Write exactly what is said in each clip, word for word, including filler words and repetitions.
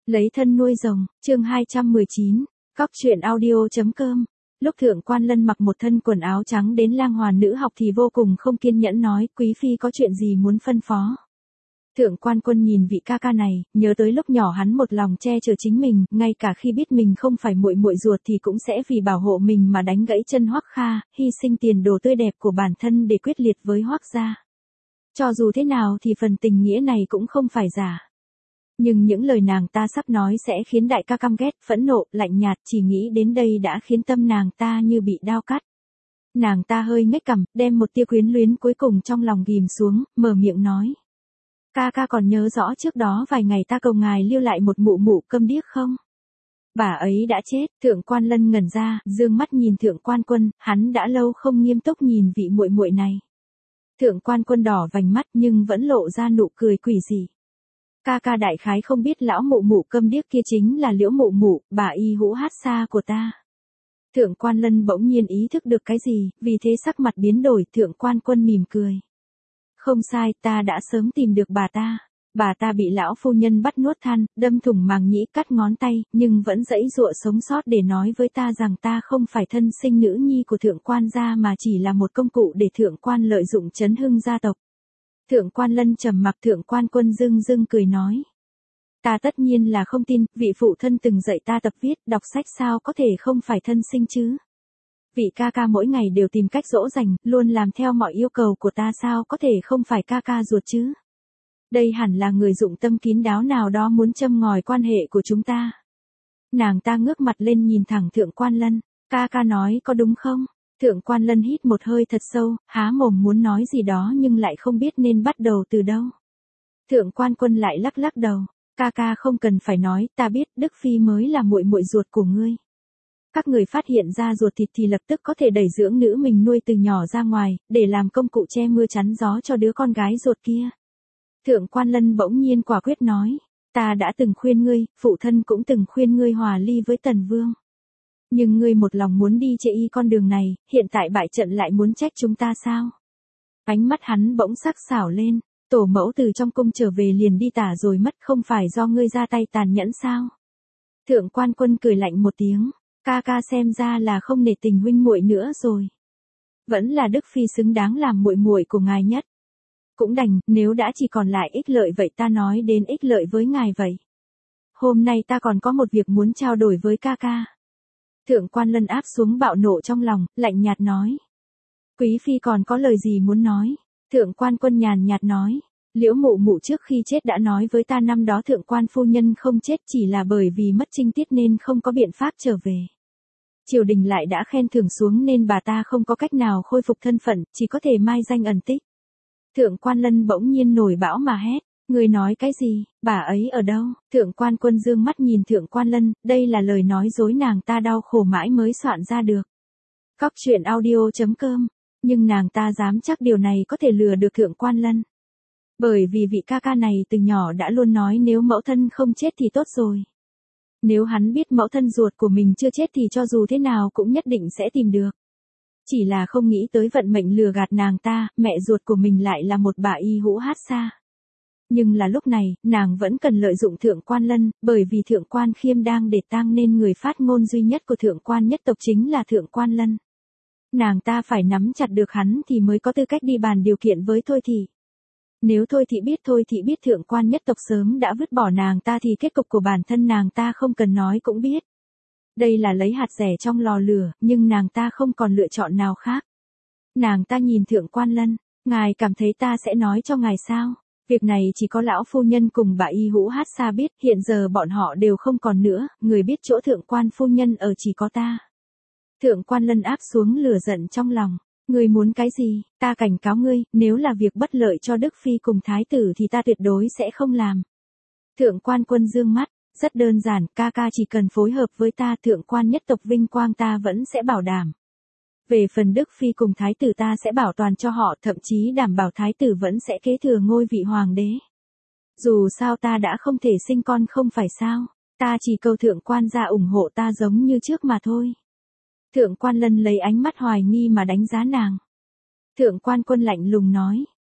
Lấy thân nuôi rồng, chương hai trăm mười chín, Cóc truyện audio.com. Lúc Thượng Quan Lân mặc một thân quần áo trắng đến lang hoàn nữ học thì vô cùng không kiên nhẫn nói, quý phi có chuyện gì muốn phân phó. Thượng Quan Quân nhìn vị ca ca này, nhớ tới lúc nhỏ hắn một lòng che chở chính mình, ngay cả khi biết mình không phải muội muội ruột thì cũng sẽ vì bảo hộ mình mà đánh gãy chân Hoắc Kha, hy sinh tiền đồ tươi đẹp của bản thân để quyết liệt với Hoắc gia. Cho dù thế nào thì phần tình nghĩa này cũng không phải giả. Nhưng những lời nàng ta sắp nói sẽ khiến đại ca căm ghét, phẫn nộ, lạnh nhạt, chỉ nghĩ đến đây đã khiến tâm nàng ta như bị đao cắt. Nàng ta hơi nhếch cằm, đem một tia quyến luyến cuối cùng trong lòng ghim xuống, mở miệng nói. Ca ca còn nhớ rõ trước đó vài ngày ta cầu ngài lưu lại một mụ mụ câm điếc không? Bà ấy đã chết. Thượng Quan Lân ngẩn ra, dương mắt nhìn Thượng Quan Quân, hắn đã lâu không nghiêm túc nhìn vị muội muội này. Thượng Quan Quân đỏ vành mắt nhưng vẫn lộ ra nụ cười quỷ dị. Ca ca đại khái không biết lão mụ mụ câm điếc kia chính là Liễu mụ mụ, bà y hũ hát xa của ta. Thượng Quan Lân bỗng nhiên ý thức được cái gì, vì thế sắc mặt biến đổi. Thượng Quan Quân mỉm cười. Không sai, ta đã sớm tìm được bà ta. Bà ta bị lão phu nhân bắt nuốt than, đâm thủng màng nhĩ, cắt ngón tay, nhưng vẫn giãy giụa sống sót để nói với ta rằng ta không phải thân sinh nữ nhi của Thượng Quan gia mà chỉ là một công cụ để Thượng Quan lợi dụng chấn hưng gia tộc. Thượng Quan Lân trầm mặc. Thượng Quan Quân dưng dưng cười nói. Ta tất nhiên là không tin, vị phụ thân từng dạy ta tập viết, đọc sách sao có thể không phải thân sinh chứ. Vị ca ca mỗi ngày đều tìm cách dỗ dành, luôn làm theo mọi yêu cầu của ta sao có thể không phải ca ca ruột chứ. Đây hẳn là người dụng tâm kín đáo nào đó muốn châm ngòi quan hệ của chúng ta. Nàng ta ngước mặt lên nhìn thẳng Thượng Quan Lân, ca ca nói có đúng không? Thượng Quan Lân hít một hơi thật sâu, há mồm muốn nói gì đó nhưng lại không biết nên bắt đầu từ đâu. Thượng Quan Quân lại lắc lắc đầu, ca ca không cần phải nói, ta biết Đức Phi mới là muội muội ruột của ngươi. Các người phát hiện ra ruột thịt thì lập tức có thể đẩy dưỡng nữ mình nuôi từ nhỏ ra ngoài, để làm công cụ che mưa chắn gió cho đứa con gái ruột kia. Thượng Quan Lân bỗng nhiên quả quyết nói, ta đã từng khuyên ngươi, phụ thân cũng từng khuyên ngươi hòa ly với Tần Vương. Nhưng ngươi một lòng muốn đi chệ y con đường này, hiện tại bại trận lại muốn trách chúng ta sao? Ánh mắt hắn bỗng sắc sảo lên, tổ mẫu từ trong cung trở về liền đi tả rồi mất, không phải do ngươi ra tay tàn nhẫn sao? Thượng Quan Quân cười lạnh một tiếng, ca ca xem ra là không nể tình huynh muội nữa rồi. Vẫn là Đức Phi xứng đáng làm muội muội của ngài nhất. Cũng đành, nếu đã chỉ còn lại ích lợi vậy ta nói đến ích lợi với ngài vậy. Hôm nay ta còn có một việc muốn trao đổi với ca ca. Thượng Quan Lân áp xuống bạo nộ trong lòng, lạnh nhạt nói. Quý phi còn có lời gì muốn nói? Thượng Quan Quân nhàn nhạt nói. Liễu mụ mụ trước khi chết đã nói với ta năm đó Thượng Quan phu nhân không chết chỉ là bởi vì mất trinh tiết nên không có biện pháp trở về. Triều đình lại đã khen thưởng xuống nên bà ta không có cách nào khôi phục thân phận, chỉ có thể mai danh ẩn tích. Thượng Quan Lân bỗng nhiên nổi bão mà hét. Người nói cái gì, bà ấy ở đâu? Thượng Quan Quân dương mắt nhìn Thượng Quan Lân, đây là lời nói dối nàng ta đau khổ mãi mới soạn ra được. Cóc truyện audio.com, nhưng nàng ta dám chắc điều này có thể lừa được Thượng Quan Lân. Bởi vì vị ca ca này từ nhỏ đã luôn nói nếu mẫu thân không chết thì tốt rồi. Nếu hắn biết mẫu thân ruột của mình chưa chết thì cho dù thế nào cũng nhất định sẽ tìm được. Chỉ là không nghĩ tới vận mệnh lừa gạt nàng ta, mẹ ruột của mình lại là một bà y hũ hát xa. Nhưng là lúc này, nàng vẫn cần lợi dụng Thượng Quan Lân, bởi vì Thượng Quan Khiêm đang để tang nên người phát ngôn duy nhất của Thượng Quan nhất tộc chính là Thượng Quan Lân. Nàng ta phải nắm chặt được hắn thì mới có tư cách đi bàn điều kiện với Thôi Thị. Nếu Thôi Thị biết Thôi Thị biết Thượng Quan nhất tộc sớm đã vứt bỏ nàng ta thì kết cục của bản thân nàng ta không cần nói cũng biết. Đây là lấy hạt rẻ trong lò lửa, nhưng nàng ta không còn lựa chọn nào khác. Nàng ta nhìn Thượng Quan Lân, ngài cảm thấy ta sẽ nói cho ngài sao? Việc này chỉ có lão phu nhân cùng bà y hũ hát xa biết, hiện giờ bọn họ đều không còn nữa, người biết chỗ Thượng Quan phu nhân ở chỉ có ta. Thượng Quan Lân áp xuống lửa giận trong lòng, ngươi muốn cái gì, ta cảnh cáo ngươi, nếu là việc bất lợi cho Đức Phi cùng Thái tử thì ta tuyệt đối sẽ không làm. Thượng Quan Quân dương mắt, rất đơn giản, ca ca chỉ cần phối hợp với ta Thượng Quan nhất tộc vinh quang ta vẫn sẽ bảo đảm. Về phần Đức Phi cùng Thái tử ta sẽ bảo toàn cho họ, thậm chí đảm bảo Thái tử vẫn sẽ kế thừa ngôi vị hoàng đế. Dù sao ta đã không thể sinh con không phải sao, ta chỉ cầu Thượng Quan gia ủng hộ ta giống như trước mà thôi. Thượng Quan Lân lấy ánh mắt hoài nghi mà đánh giá nàng. Thượng Quan Quân lạnh lùng nói,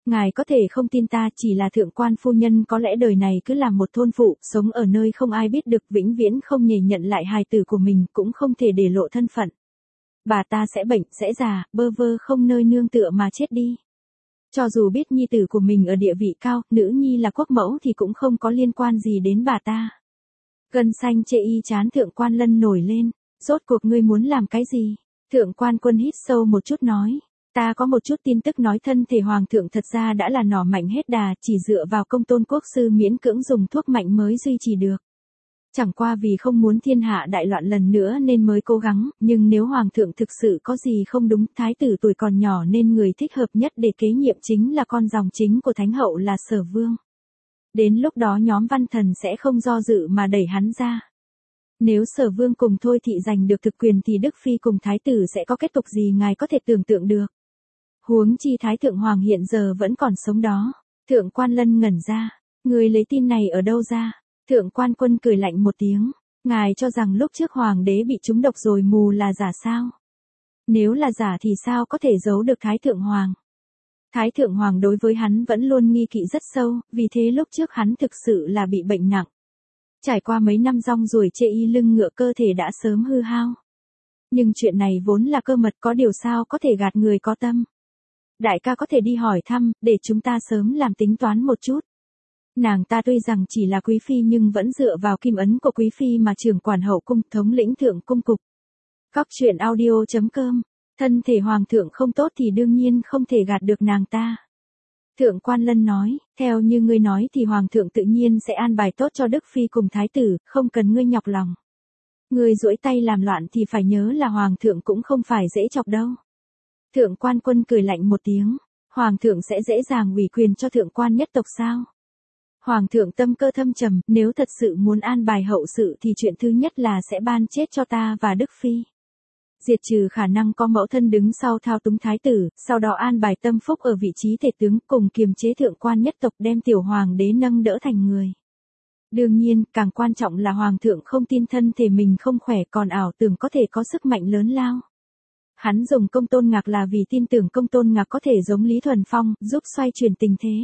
Ngài có thể không tin ta, chỉ là thượng quan phu nhân có lẽ đời này cứ làm một thôn phụ, sống ở nơi không ai biết được, vĩnh viễn không nhề nhận lại hài tử của mình, cũng không thể để lộ thân phận. Bà ta sẽ bệnh, sẽ già, bơ vơ không nơi nương tựa mà chết đi. Cho dù biết nhi tử của mình ở địa vị cao, nữ nhi là quốc mẫu thì cũng không có liên quan gì đến bà ta. Gân xanh chê y chán thượng quan lân nổi lên. Rốt cuộc ngươi muốn làm cái gì? Thượng quan quân hít sâu một chút nói. Ta có một chút tin tức nói thân thể hoàng thượng thật ra đã là nỏ mạnh hết đà, chỉ dựa vào công tôn quốc sư miễn cưỡng dùng thuốc mạnh mới duy trì được. Chẳng qua vì không muốn thiên hạ đại loạn lần nữa nên mới cố gắng, nhưng nếu hoàng thượng thực sự có gì không đúng, thái tử tuổi còn nhỏ nên người thích hợp nhất để kế nhiệm chính là con dòng chính của thánh hậu là Sở Vương. Đến lúc đó nhóm văn thần sẽ không do dự mà đẩy hắn ra. Nếu Sở Vương cùng Thôi Thị giành được thực quyền thì Đức Phi cùng thái tử sẽ có kết cục gì ngài có thể tưởng tượng được. Huống chi thái thượng hoàng hiện giờ vẫn còn sống đó. Thượng quan lân ngẩn ra. Người lấy tin này ở đâu ra? Thượng quan quân cười lạnh một tiếng. Ngài cho rằng lúc trước hoàng đế bị trúng độc rồi mù là giả sao? Nếu là giả thì sao có thể giấu được thái thượng hoàng? Thái thượng hoàng đối với hắn vẫn luôn nghi kỵ rất sâu, vì thế lúc trước hắn thực sự là bị bệnh nặng. Trải qua mấy năm rong ruổi chê y lưng ngựa cơ thể đã sớm hư hao. Nhưng chuyện này vốn là cơ mật, có điều sao có thể gạt người có tâm. Đại ca có thể đi hỏi thăm, để chúng ta sớm làm tính toán một chút. Nàng ta tuy rằng chỉ là quý phi nhưng vẫn dựa vào kim ấn của quý phi mà trưởng quản hậu cung, thống lĩnh thượng cung cục. Cóc truyện audio chấm com. Thân thể hoàng thượng không tốt thì đương nhiên không thể gạt được nàng ta. Thượng quan lân nói, theo như ngươi nói thì hoàng thượng tự nhiên sẽ an bài tốt cho Đức Phi cùng thái tử, không cần ngươi nhọc lòng. Ngươi duỗi tay làm loạn thì phải nhớ là hoàng thượng cũng không phải dễ chọc đâu. Thượng quan quân cười lạnh một tiếng, hoàng thượng sẽ dễ dàng ủy quyền cho thượng quan nhất tộc sao? Hoàng thượng tâm cơ thâm trầm, nếu thật sự muốn an bài hậu sự thì chuyện thứ nhất là sẽ ban chết cho ta và Đức Phi. Diệt trừ khả năng có mẫu thân đứng sau thao túng thái tử, sau đó an bài Tâm Phúc ở vị trí tể tướng cùng kiềm chế thượng quan nhất tộc đem tiểu hoàng đế nâng đỡ thành người. Đương nhiên, càng quan trọng là hoàng thượng không tin thân thể mình không khỏe còn ảo tưởng có thể có sức mạnh lớn lao. Hắn dùng công tôn ngạc là vì tin tưởng công tôn ngạc có thể giống Lý Thuần Phong, giúp xoay chuyển tình thế.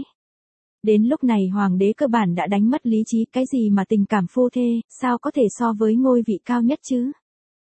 Đến lúc này hoàng đế cơ bản đã đánh mất lý trí, cái gì mà tình cảm phu thê, sao có thể so với ngôi vị cao nhất chứ?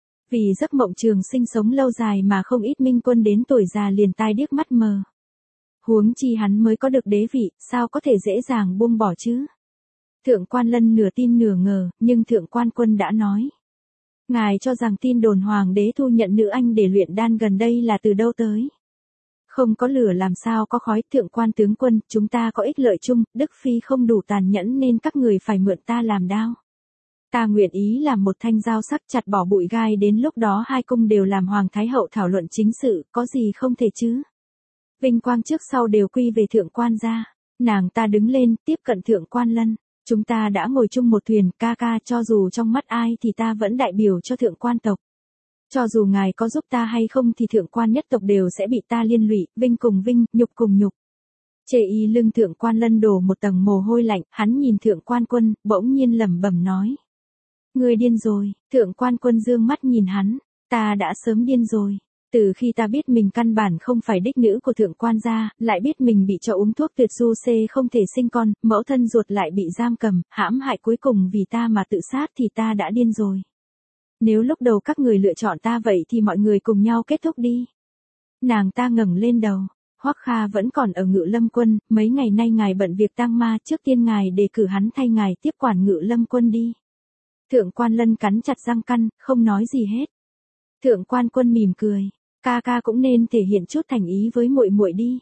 Vì giấc mộng trường sinh sống lâu dài mà không ít minh quân đến tuổi già liền tai điếc mắt mờ. Huống chi hắn mới có được đế vị, sao có thể dễ dàng buông bỏ chứ? Thượng quan lân nửa tin nửa ngờ, nhưng thượng quan quân đã nói. Ngài cho rằng tin đồn hoàng đế thu nhận nữ anh để luyện đan gần đây là từ đâu tới? Không có lửa làm sao có khói, thượng quan tướng quân, chúng ta có ích lợi chung, Đức Phi không đủ tàn nhẫn nên các người phải mượn ta làm đao. Ta nguyện ý làm một thanh dao sắc chặt bỏ bụi gai, đến lúc đó hai cung đều làm hoàng thái hậu thảo luận chính sự, có gì không thể chứ? Vinh quang trước sau đều quy về thượng quan gia. Nàng ta đứng lên, tiếp cận thượng quan lân. Chúng ta đã ngồi chung một thuyền, ca ca, cho dù trong mắt ai thì ta vẫn đại biểu cho thượng quan tộc. Cho dù ngài có giúp ta hay không thì thượng quan nhất tộc đều sẽ bị ta liên lụy, vinh cùng vinh, nhục cùng nhục. Chê y lưng thượng quan lân đổ một tầng mồ hôi lạnh, hắn nhìn thượng quan quân, bỗng nhiên lẩm bẩm nói. Ngươi điên rồi, thượng quan quân dương mắt nhìn hắn, ta đã sớm điên rồi. Từ khi ta biết mình căn bản không phải đích nữ của thượng quan gia, lại biết mình bị cho uống thuốc tuyệt du xê không thể sinh con, mẫu thân ruột lại bị giam cầm, hãm hại cuối cùng vì ta mà tự sát thì ta đã điên rồi. Nếu lúc đầu các người lựa chọn ta vậy thì mọi người cùng nhau kết thúc đi. Nàng ta ngẩng lên đầu, Hoắc Kha vẫn còn ở Ngự Lâm quân, mấy ngày nay ngài bận việc tang ma, trước tiên ngài đề cử hắn thay ngài tiếp quản Ngự Lâm quân đi. Thượng quan lân cắn chặt răng căn, không nói gì hết. Thượng quan quân mỉm cười, ca ca cũng nên thể hiện chút thành ý với muội muội đi.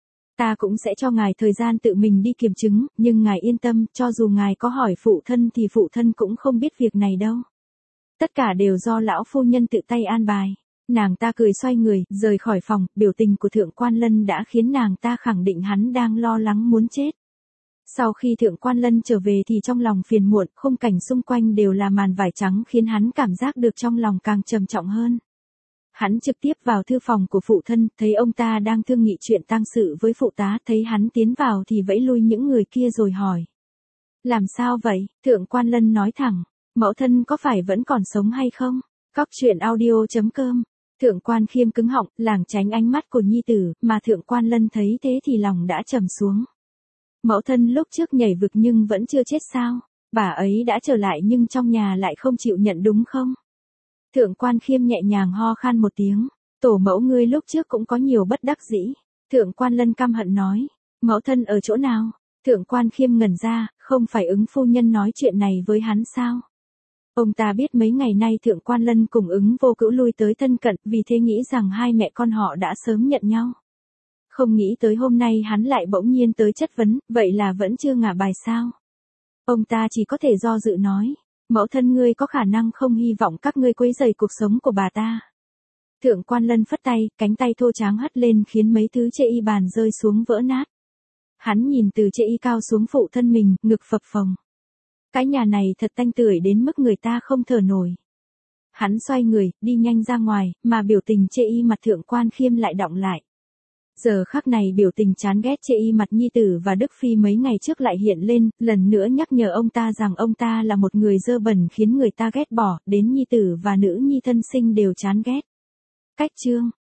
Ta cũng sẽ cho ngài thời gian tự mình đi kiểm chứng, nhưng ngài yên tâm, cho dù ngài có hỏi phụ thân thì phụ thân cũng không biết việc này đâu. Tất cả đều do lão phu nhân tự tay an bài. Nàng ta cười xoay người, rời khỏi phòng, biểu tình của thượng quan lân đã khiến nàng ta khẳng định hắn đang lo lắng muốn chết. Sau khi thượng quan lân trở về thì trong lòng phiền muộn, khung cảnh xung quanh đều là màn vải trắng khiến hắn cảm giác được trong lòng càng trầm trọng hơn. Hắn trực tiếp vào thư phòng của phụ thân, thấy ông ta đang thương nghị chuyện tang sự với phụ tá, thấy hắn tiến vào thì vẫy lui những người kia rồi hỏi. Làm sao vậy? Thượng quan lân nói thẳng, mẫu thân có phải vẫn còn sống hay không? Cóc truyện audio chấm com Thượng Quan Khiêm cứng họng, lảng tránh ánh mắt của nhi tử, mà Thượng Quan Lân thấy thế thì lòng đã trầm xuống. Mẫu thân lúc trước nhảy vực nhưng vẫn chưa chết sao? Bà ấy đã trở lại nhưng trong nhà lại không chịu nhận đúng không? Thượng Quan Khiêm nhẹ nhàng ho khan một tiếng. Tổ mẫu ngươi lúc trước cũng có nhiều bất đắc dĩ. Thượng Quan Lân căm hận nói. Mẫu thân ở chỗ nào? Thượng Quan Khiêm ngẩn ra, không phải ứng phu nhân nói chuyện này với hắn sao? Ông ta biết mấy ngày nay Thượng Quan Lân cùng ứng vô cữu lui tới thân cận, vì thế nghĩ rằng hai mẹ con họ đã sớm nhận nhau. Không nghĩ tới hôm nay hắn lại bỗng nhiên tới chất vấn, vậy là vẫn chưa ngả bài sao? Ông ta chỉ có thể do dự nói, mẫu thân ngươi có khả năng không hy vọng các ngươi quấy rầy cuộc sống của bà ta. Thượng Quan Lân phất tay, cánh tay thô tráng hất lên khiến mấy thứ chê y bàn rơi xuống vỡ nát. Hắn nhìn từ chê y cao xuống phụ thân mình, ngực phập phồng. Cái nhà này thật tanh tưởi đến mức người ta không thở nổi. Hắn xoay người, đi nhanh ra ngoài, mà biểu tình chê y mặt Thượng Quan Khiêm lại đọng lại. Giờ khắc này biểu tình chán ghét chê y mặt nhi tử và Đức Phi mấy ngày trước lại hiện lên, lần nữa nhắc nhở ông ta rằng ông ta là một người dơ bẩn khiến người ta ghét bỏ, đến nhi tử và nữ nhi thân sinh đều chán ghét. Cách chương